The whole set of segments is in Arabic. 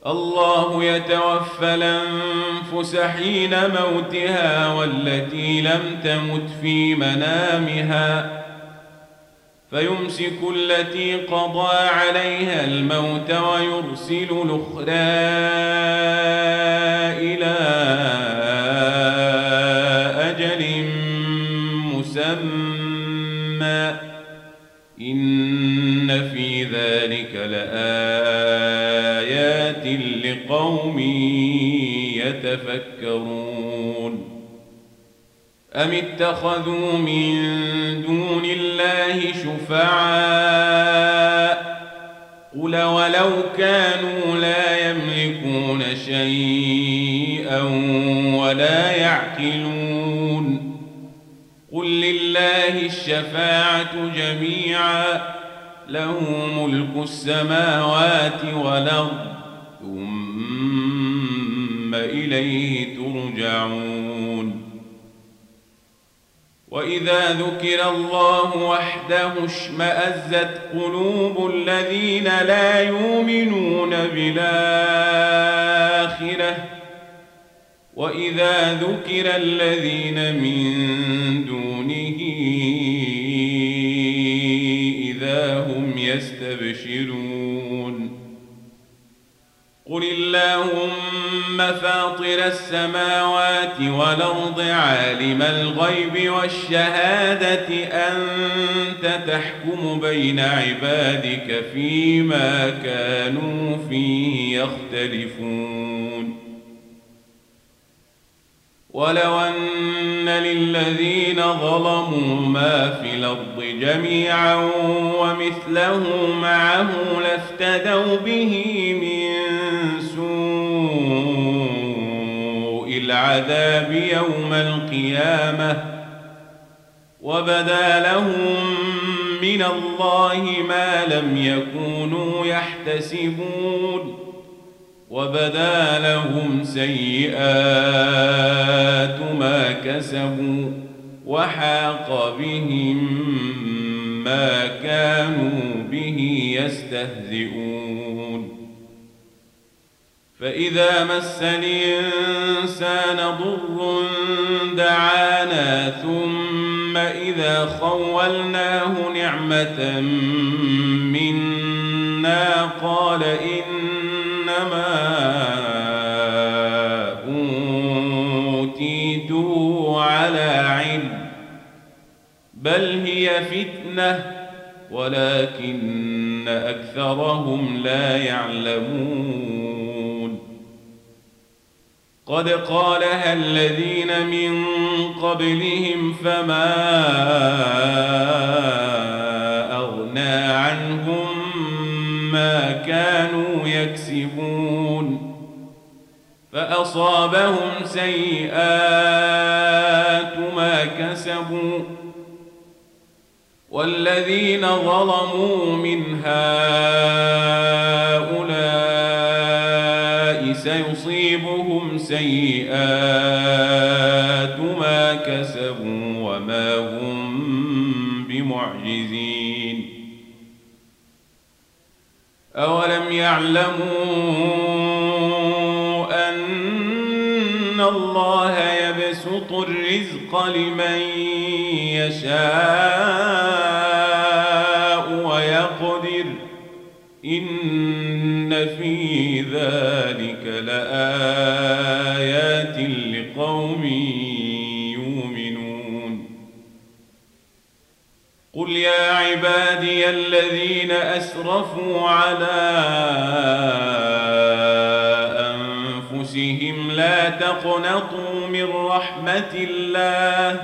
الله يتوفى الأنفس حين موتها والتي لم تمت في منامها فيمسك التي قضى عليها الموت ويرسل الأخرى إلى أجل مسمى إن في ذلك لآيات لقوم يتفكرون أم اتخذوا من دون الله شفعاء قل ولو كانوا لا يملكون شيئا ولا يعقلون قل لله الشفاعة جميعا له ملك السماوات والأرض ثم إليه ترجعون وإذا ذكر الله وحده اشمأزت قلوب الذين لا يؤمنون بالآخرة وإذا ذكر الذين من دونه إذا هم يستبشرون قل اللهم فاطر السماوات والأرض عالم الغيب والشهادة أنت تحكم بين عبادك فيما كانوا فيه يختلفون ولو أن للذين ظلموا ما في الأرض جميعا ومثله معه لافتدوا به من سوء العذاب يوم القيامة وبدا لهم من الله ما لم يكونوا يحتسبون وبدا لهم سيئات ما كسبوا وحاق بهم ما كانوا به يستهزئون فإذا مس الإنسان ضر دعانا ثم إذا خولناه نعمة منا قال إنما أوتيته على علم بل هي فتنة ولكن أكثرهم لا يعلمون قد قالها الذين من قبلهم فما أغنى عنهم ما كانوا يكسبون فأصابهم سيئات ما كسبوا والذين ظلموا من هؤلاء سيصيبهم سيئات ما كسبوا وما هم بمعجزين أولم يعلموا أن الله يبسط الرزق لمن يشاء ويقدر إن في ذلك لآيات لقوم يؤمنون قل يا عبادي الذين أسرفوا على أنفسهم لا تقنطوا من رحمة الله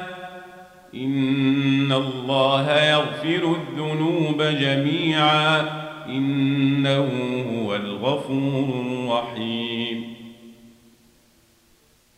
إن الله يغفر الذنوب جميعا إنه هو الغفور الرحيم